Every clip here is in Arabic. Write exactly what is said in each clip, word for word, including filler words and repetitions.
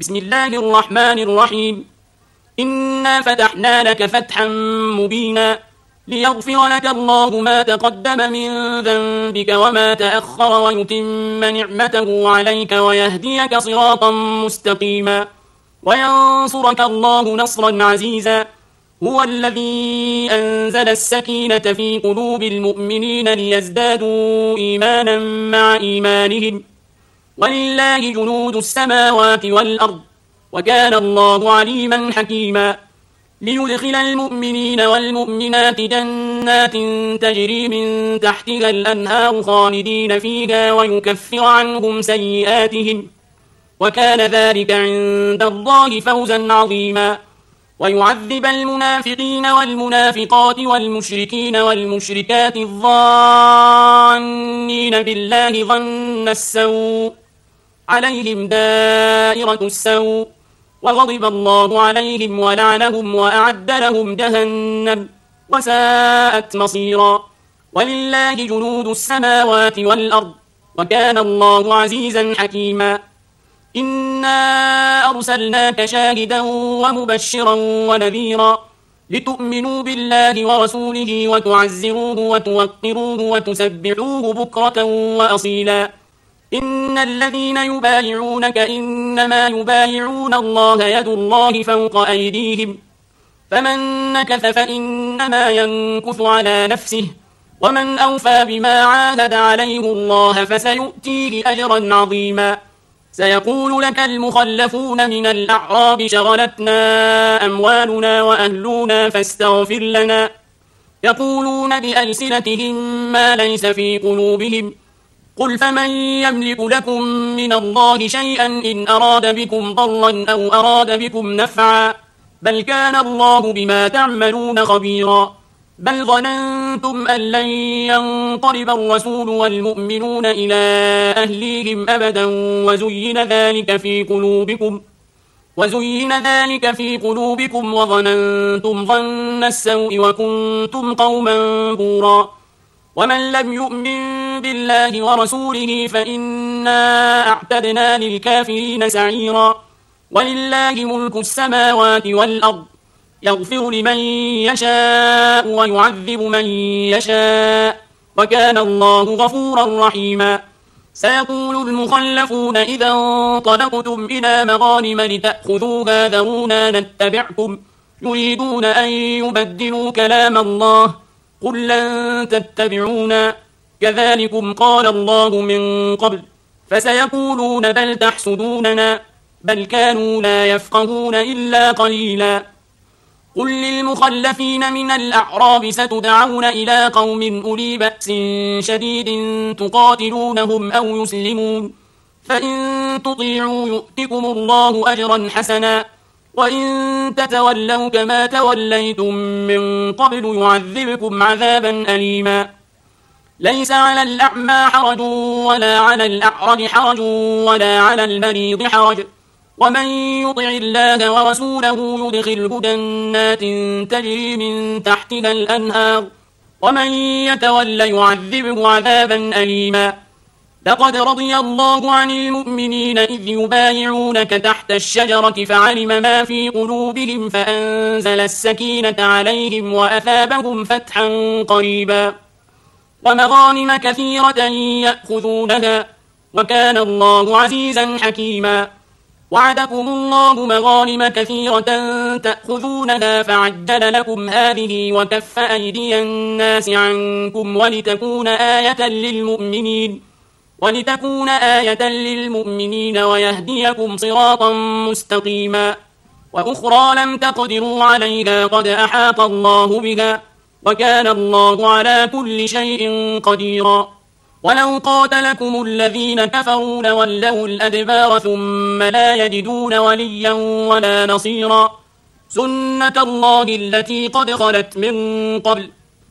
بسم الله الرحمن الرحيم. إنا فتحنا لك فتحا مبينا ليغفر لك الله ما تقدم من ذنبك وما تأخر ويتم نعمته عليك ويهديك صراطا مستقيما وينصرك الله نصرا عزيزا. هو الذي أنزل السكينة في قلوب المؤمنين ليزدادوا إيمانا مع إيمانهم ولله جنود السماوات والأرض وكان الله عليما حكيما. ليدخل المؤمنين والمؤمنات جنات تجري من تحتها الأنهار خالدين فيها ويكفر عنهم سيئاتهم وكان ذلك عند الله فوزا عظيما. ويعذب المنافقين والمنافقات والمشركين والمشركات الظانين بالله ظن السوء عليهم دائرة السوء وغضب الله عليهم ولعنهم وأعد لهم جهنم وساءت مصيرا. ولله جنود السماوات والأرض وكان الله عزيزا حكيما. إنا أرسلناك شاهدا ومبشرا ونذيرا لتؤمنوا بالله ورسوله وتعزروه وتوقروه وتسبحوه بكرة وأصيلا. إن الذين يبايعونك إنما يبايعون الله يد الله فوق أيديهم فمن نكث فإنما ينكث على نفسه ومن أوفى بما عاهد عليه الله فسيؤتيه أجرا عظيما. سيقول لك المخلفون من الأعراب شغلتنا أموالنا وأهلنا فاستغفر لنا يقولون بألسنتهم ما ليس في قلوبهم قل فمن يملك لكم من الله شيئا إن أراد بكم ضرا أو أراد بكم نفعا بل كان الله بما تعملون خبيرا. بل ظننتم أن لن ينقلب الرسول والمؤمنون إلى أهليهم أبدا وزين ذلك في قلوبكم وزين ذلك في قلوبكم وظننتم ظن السوء وكنتم قوما بورا. ومن لم يؤمن بالله ورسوله فإنا أعتدنا للكافرين سعيرا. ولله ملك السماوات والأرض يغفر لمن يشاء ويعذب من يشاء وكان الله غفورا رحيما. سيقول المخلفون إذا انطلقتم إلى مغانم لتأخذوها ذرونا نتبعكم يريدون أن يبدلوا كلام الله قل لن تتبعونا كذلكم قال الله من قبل فسيقولون بل تحسدوننا بل كانوا لا يفقهون إلا قليلا. قل للمخلفين من الأعراب ستدعون إلى قوم أولي بأس شديد تقاتلونهم أو يسلمون فإن تطيعوا يؤتكم الله أجرا حسنا وإن تتولوا كما توليتم من قبل يعذبكم عذابا أليما. ليس على الأعمى حرج ولا على الأعرج حرج ولا على المريض حرج ومن يطع الله ورسوله يدخله جنات تجري من تحتها الأنهار ومن يتول يعذبه عذابا أليما. لقد رضي الله عن المؤمنين إذ يبايعونك تحت الشجرة فعلم ما في قلوبهم فأنزل السكينة عليهم وأثابهم فتحا قريبا ومغانم كثيرة يأخذونها وكان الله عزيزا حكيما. وعدكم الله مغانم كثيرة تأخذونها فعجل لكم هذه وكف أيدي الناس عنكم ولتكون آية للمؤمنين ولتكون آية للمؤمنين ويهديكم صراطا مستقيما. وأخرى لم تقدروا عليها قد أحاط الله بها وكان الله على كل شيء قديرا. ولو قاتلكم الذين كفروا لولوا الأدبار ثم لا يجدون وليا ولا نصيرا. سنة الله التي قد خلت من قبل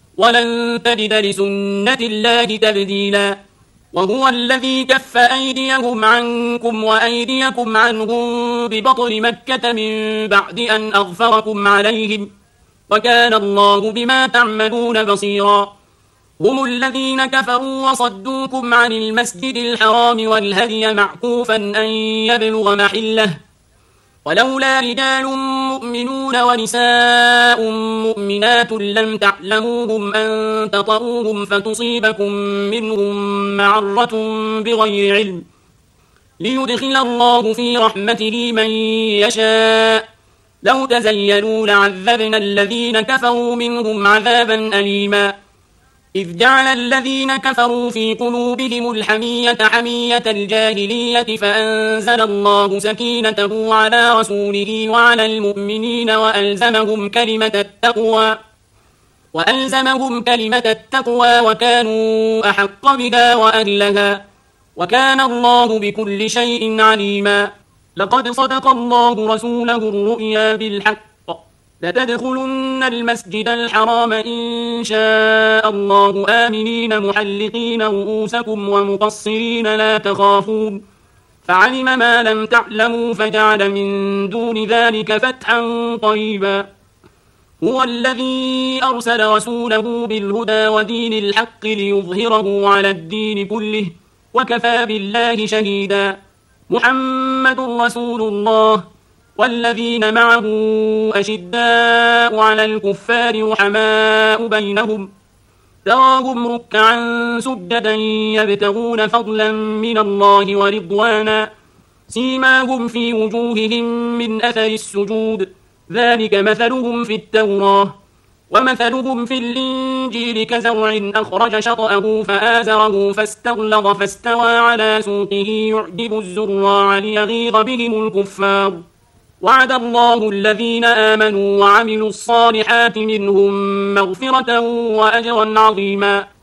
ولن تجد لسنة الله تبديلا. وهو الذي كف أيديهم عنكم وأيديكم عنهم ببطن مكة من بعد أن أغفركم عليهم وكان الله بما تعملون بصيرا. هم الذين كفروا وصدوكم عن المسجد الحرام والهدي معكوفا أن يبلغ محله ولولا رجال مؤمنون ونساء مؤمنات لم تعلموهم أن تطؤوهم فتصيبكم منهم معرة بغير علم ليدخل الله في رحمته من يشاء لو تزينوا لعذبنا الذين كفروا منهم عذابا أليما إذ جعل الذين كفروا في قلوبهم الحمية حمية الجاهلية فأنزل الله سكينته على رسوله وعلى المؤمنين وألزمهم كلمة التقوى وألزمهم كلمة التقوى وكانوا أحق بها وأهلها وكان الله بكل شيء عليما لقد صدق الله رسوله الرؤيا بالحق لتدخلن المسجد الحرام إن شاء الله آمنين محلقين رؤوسكم ومقصرين لا تخافون فعلم ما لم تعلموا فجعل من دون ذلك فتحا قريبا هو الذي أرسل رسوله بالهدى ودين الحق ليظهره على الدين كله وكفى بالله شهيدا محمد رسول الله والذين معه أشداء على الكفار رحماء بينهم تراهم ركعا سجدا يبتغون فضلا من الله ورضوانا سيماهم في وجوههم من أثر السجود ذلك مثلهم في التوراة ومثلهم في الإنجيل كزرع أخرج شطأه فآزره فاستغلظ فاستوى على سوقه يعجب الزراع ليغيظ بهم الكفار وعد الله الذين آمنوا وعملوا الصالحات منهم مغفرة وأجرا عظيما